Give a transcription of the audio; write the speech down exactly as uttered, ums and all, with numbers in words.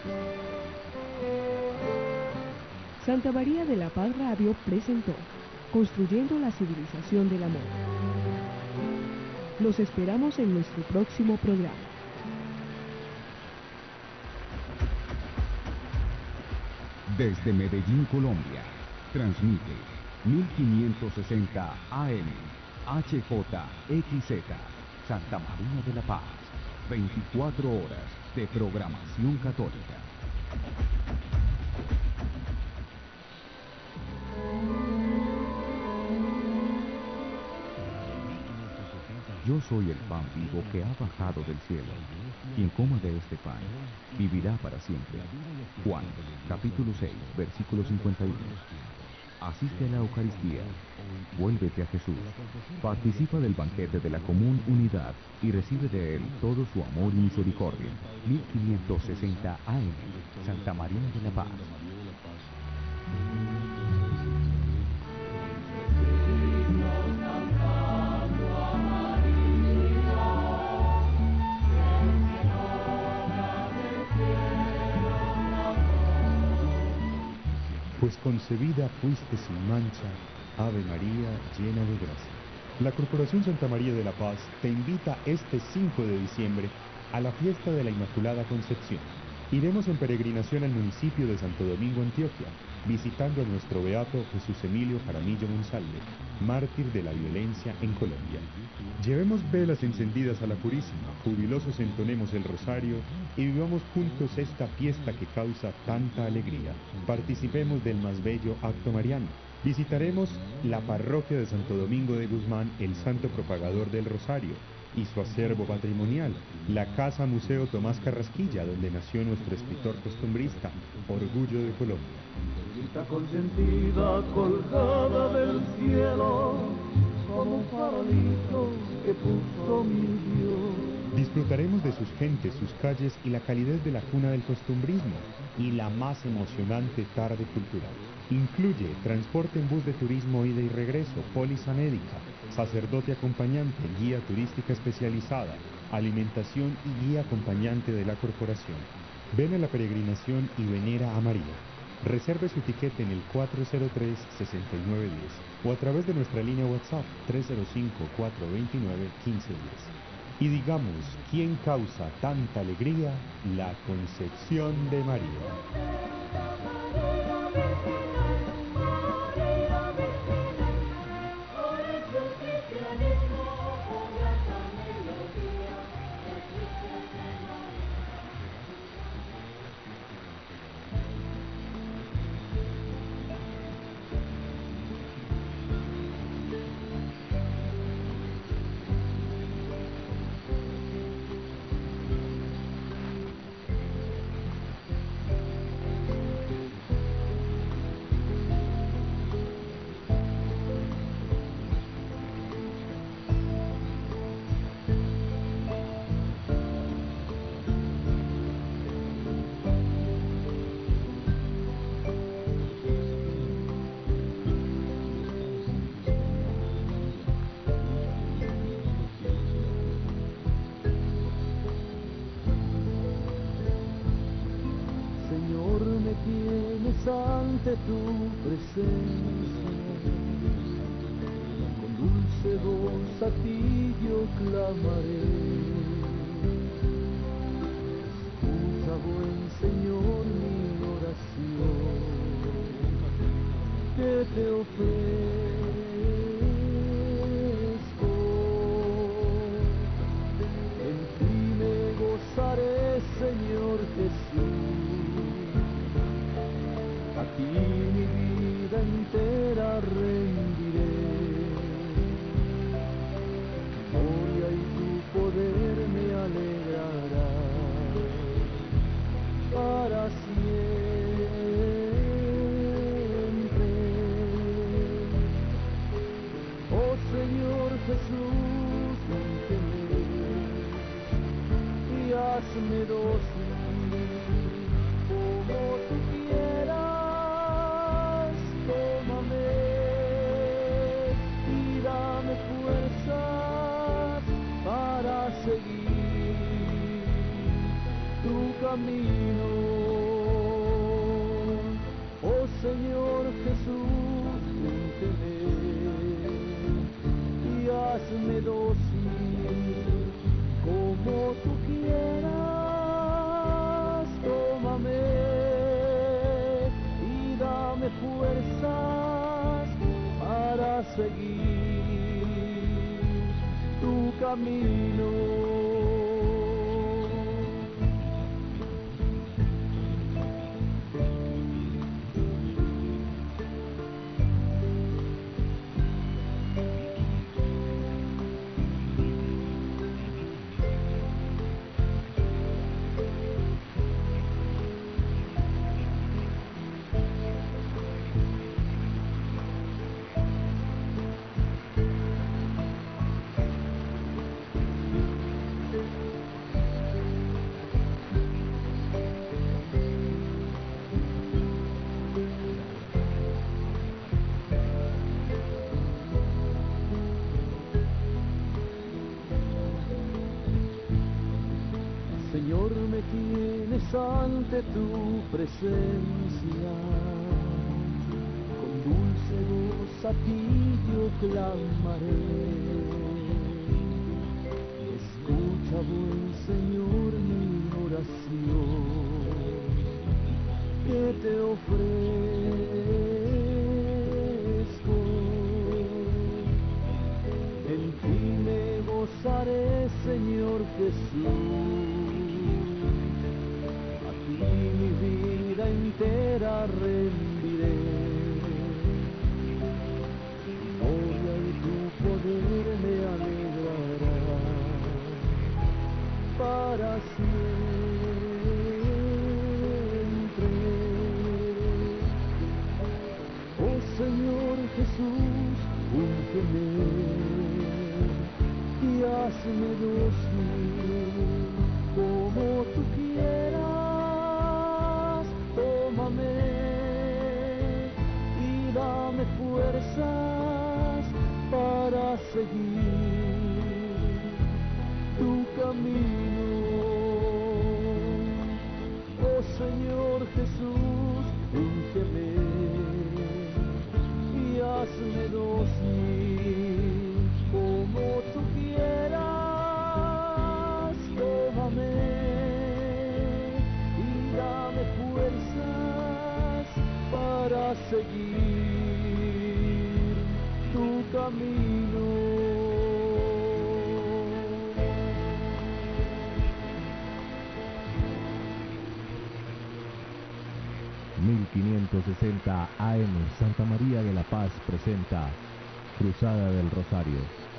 Santa María de la Paz Radio presentó Construyendo la Civilización del Amor. Los esperamos en nuestro próximo programa. Desde Medellín, Colombia, transmite mil quinientos sesenta A M, H J X Z, Santa María de la Paz, veinticuatro horas de programación católica. Yo soy el pan vivo que ha bajado del cielo. Quien coma de este pan, vivirá para siempre. Juan, capítulo seis, versículo cincuenta y uno. Asiste a la Eucaristía, vuélvete a Jesús, participa del banquete de la común unidad y recibe de Él todo su amor y misericordia. mil quinientos sesenta A M, Santa María de la Paz. Pues concebida fuiste sin mancha, Ave María, llena de gracia. La Corporación Santa María de la Paz te invita este cinco de diciembre a la fiesta de la Inmaculada Concepción. Iremos en peregrinación al municipio de Santo Domingo, Antioquia, visitando a nuestro beato Jesús Emilio Jaramillo Monsalve, mártir de la violencia en Colombia. Llevemos velas encendidas a la Purísima, jubilosos entonemos el rosario y vivamos juntos esta fiesta que causa tanta alegría. Participemos del más bello acto mariano. Visitaremos la parroquia de Santo Domingo de Guzmán, el santo propagador del rosario, y su acervo patrimonial, la Casa Museo Tomás Carrasquilla, donde nació nuestro escritor costumbrista, orgullo de Colombia. Está consentida, colgada del cielo, como un farolito que puso mi Dios. Disfrutaremos de sus gentes, sus calles y la calidez de la cuna del costumbrismo y la más emocionante tarde cultural. Incluye transporte en bus de turismo ida y regreso, póliza médica, sacerdote acompañante, guía turística especializada, alimentación y guía acompañante de la corporación. Ven a la peregrinación y venera a María. Reserve su tiquete en el cuatro cero tres, seis nueve uno cero o a través de nuestra línea WhatsApp tres cero cinco, cuatro dos nueve, uno cinco uno cero. Y digamos, ¿quién causa tanta alegría? La Concepción de María. Ante tu presencia, con dulce voz a ti yo clamaré. Escucha, buen Señor, mi oración, que te ofrezco. En ti me gozaré, Señor Jesús. A ti mi vida entera rendiré, gloria y tu poder me alegrará para siempre. Oh Señor Jesús, ven y hazme dócil como tú quieras. Fuerzas para seguir tu camino. hazme dócil como tú quieras, tómame y dame fuerzas para seguir tu camino. Señor, me tienes ante tu presencia, con dulce voz a ti yo clamaré. Escucha, buen Señor, mi oración, que te ofrezco. En ti me gozaré, Señor Jesús. Mi vida entera rendiré, tu gloria y tu poder me alegrará para siempre. Oh Señor Jesús, úngeme y hazme dócil como tú quieras. Tómame y dame fuerzas para seguir tu camino. Oh Señor Jesús, úngeme y hazme dócil como tú quieras. Tómame y dame fuerzas para seguir tu camino. mil quinientos sesenta A M Santa María de la Paz presenta Cruzada del Rosario.